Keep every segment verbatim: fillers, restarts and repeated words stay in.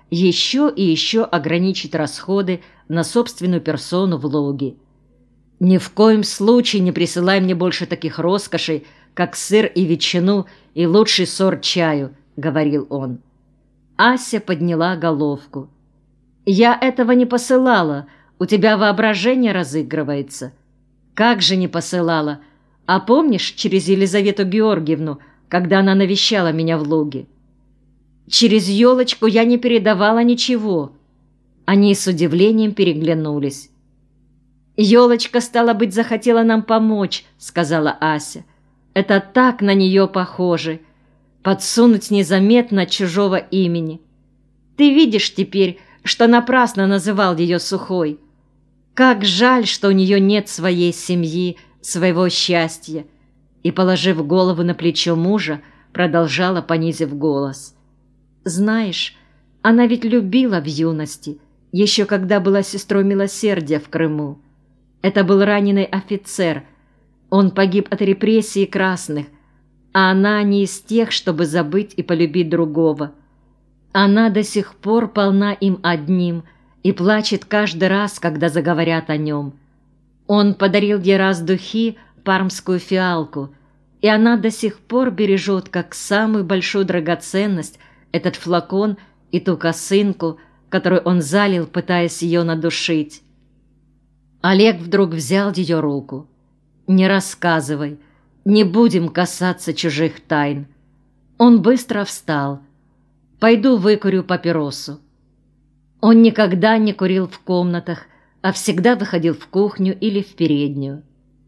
еще и еще ограничить расходы на собственную персону в Логе. «Ни в коем случае не присылай мне больше таких роскошей, как сыр и ветчину и лучший сорт чаю», — говорил он. Ася подняла головку. «Я этого не посылала, у тебя воображение разыгрывается». «Как же не посылала? А помнишь через Елизавету Георгиевну, когда она навещала меня в Логе?» «Через елочку я не передавала ничего». Они с удивлением переглянулись. «Елочка, стало быть, захотела нам помочь», — сказала Ася. «Это так на нее похоже. Подсунуть незаметно от чужого имени. Ты видишь теперь, что напрасно называл ее Сухой. Как жаль, что у нее нет своей семьи, своего счастья». И, положив голову на плечо мужа, продолжала, понизив голос. «Знаешь, она ведь любила в юности, еще когда была сестрой милосердия в Крыму. Это был раненый офицер. Он погиб от репрессий красных, а она не из тех, чтобы забыть и полюбить другого. Она до сих пор полна им одним и плачет каждый раз, когда заговорят о нем. Он подарил ей раз духи, пармскую фиалку, и она до сих пор бережет как самую большую драгоценность этот флакон и ту косынку, которую он залил, пытаясь ее надушить». Олег вдруг взял ее руку. «Не рассказывай, не будем касаться чужих тайн». Он быстро встал. «Пойду выкурю папиросу». Он никогда не курил в комнатах, а всегда выходил в кухню или в переднюю.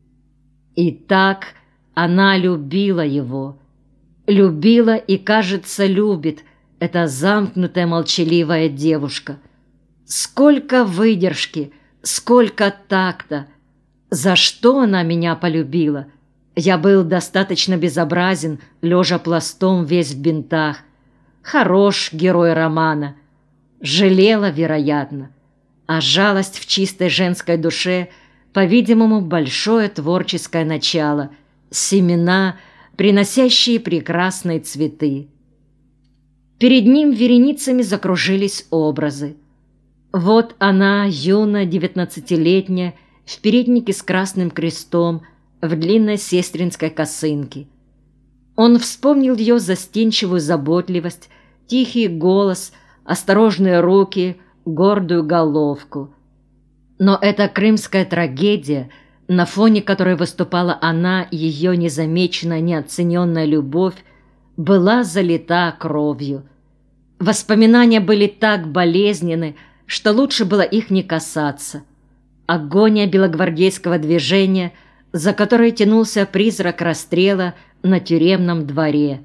И так она любила его. Любила и, кажется, любит эта замкнутая молчаливая девушка. Сколько выдержки! Сколько такта! За что она меня полюбила? Я был достаточно безобразен, лежа пластом весь в бинтах. Хорош герой романа. Жалела, вероятно. А жалость в чистой женской душе, по-видимому, большое творческое начало, семена, приносящие прекрасные цветы. Перед ним вереницами закружились образы. Вот она, юная, девятнадцатилетняя, в переднике с красным крестом, в длинной сестринской косынке. Он вспомнил ее застенчивую заботливость, тихий голос, осторожные руки, гордую головку. Но эта крымская трагедия, на фоне которой выступала она, ее незамеченная, неоцененная любовь, была залита кровью. Воспоминания были так болезненны, что лучше было их не касаться. Агония белогвардейского движения, за которой тянулся призрак расстрела на тюремном дворе.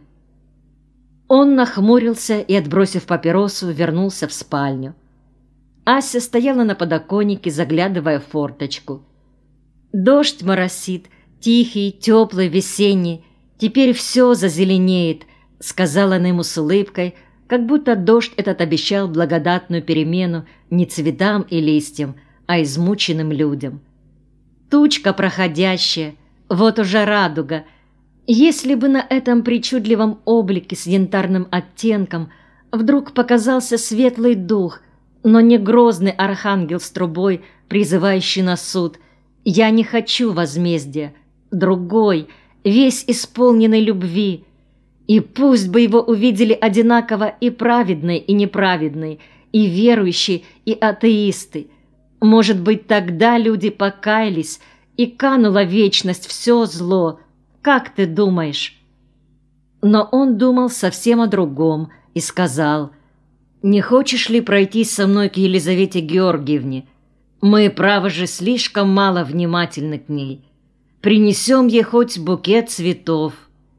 Он нахмурился и, отбросив папиросу, вернулся в спальню. Ася стояла на подоконнике, заглядывая в форточку. «Дождь моросит, тихий, теплый, весенний. Теперь все зазеленеет», — сказала она ему с улыбкой, как будто дождь этот обещал благодатную перемену не цветам и листьям, а измученным людям. «Тучка проходящая, вот уже радуга. Если бы на этом причудливом облике с янтарным оттенком вдруг показался светлый дух, но не грозный архангел с трубой, призывающий на суд, я не хочу возмездия, другой, весь исполненный любви. И пусть бы его увидели одинаково и праведные, и неправедные, и верующие, и атеисты. Может быть, тогда люди покаялись, и канула в вечность все зло. Как ты думаешь?» Но он думал совсем о другом и сказал: «Не хочешь ли пройтись со мной к Елизавете Георгиевне? Мы, право же, слишком мало внимательны к ней. Принесем ей хоть букет цветов».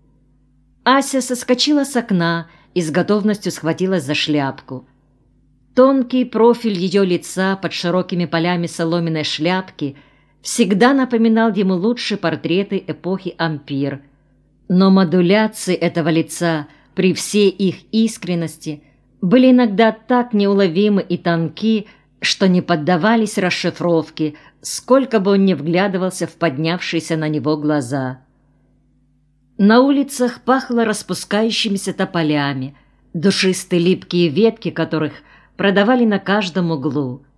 Ася соскочила с окна и с готовностью схватилась за шляпку. Тонкий профиль ее лица под широкими полями соломенной шляпки всегда напоминал ему лучшие портреты эпохи ампир. Но модуляции этого лица, при всей их искренности, были иногда так неуловимы и тонки, что не поддавались расшифровке, сколько бы он ни вглядывался в поднявшиеся на него глаза. На улицах пахло распускающимися тополями, душистые липкие ветки которых продавали на каждом углу.